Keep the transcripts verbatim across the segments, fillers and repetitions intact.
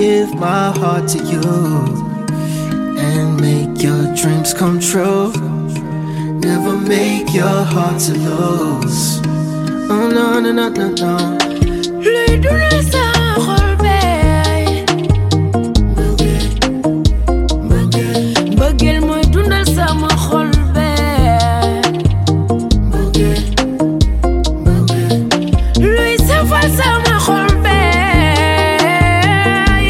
give my heart to you and make your dreams come true. Never make your heart to lose. Oh no no no no no. Luy dundal sama xol bey. Mbëggeel mooy dundal sama xol bey. Luy safal sama xol bey.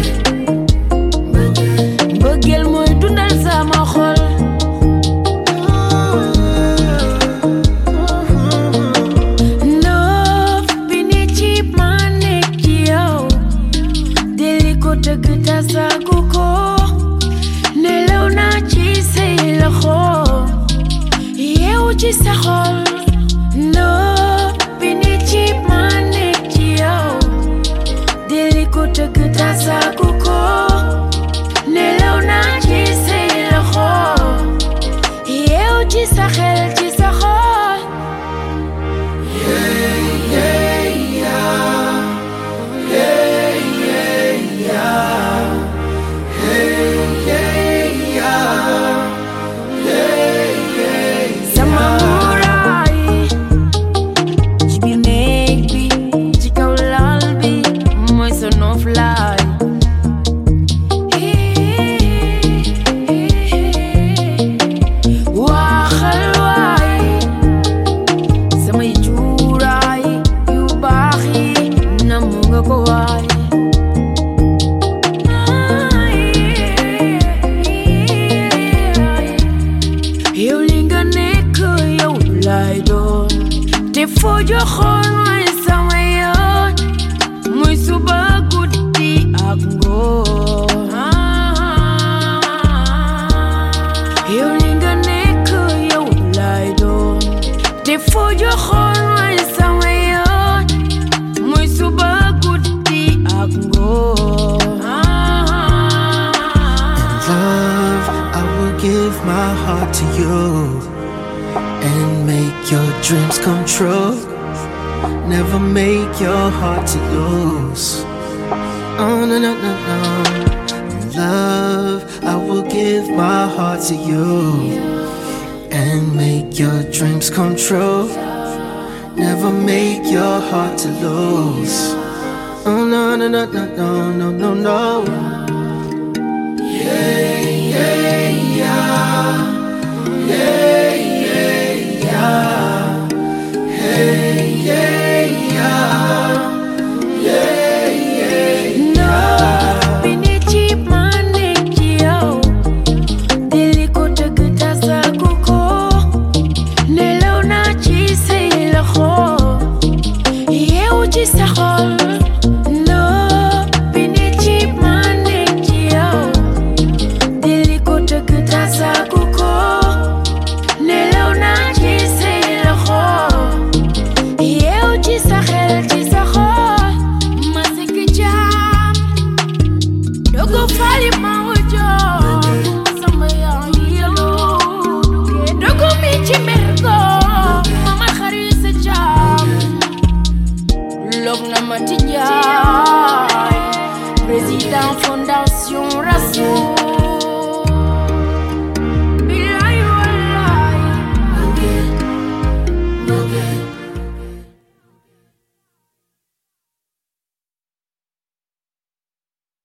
Mbëggeel mooy dundal sama xol. Ci sa xol no bini ci ma nekk ci yow deli ko tëgg tasagu ko nelaw naa ci say loxo yeew ci sa xel ci sa xol. Yeah, yeah, yeah. Yeah, yeah, yeah. Hey, yeah, yeah. For your heart, my summer, muy suba guddi ak ngoon. Yow li nga nekk yow lay doon. Te for your heart, my summer, muy suba guddi ak ngoon. In love, I will give my heart to you and make your dreams come true. Never make your heart to lose. Oh no no no no. In love, I will give my heart to you and make your dreams come true. Never make your heart to lose. Oh no no no no no no no no. Yeah yeah yeah. Yeah yeah yeah. Hey yeah yeah. Yeah yeah yeah. Bini ci ma nekk ci yow deli ko tëgg tasagu ko nelaw naa ci say loxo yeew ci sa xol. Président Fondation Rasoul.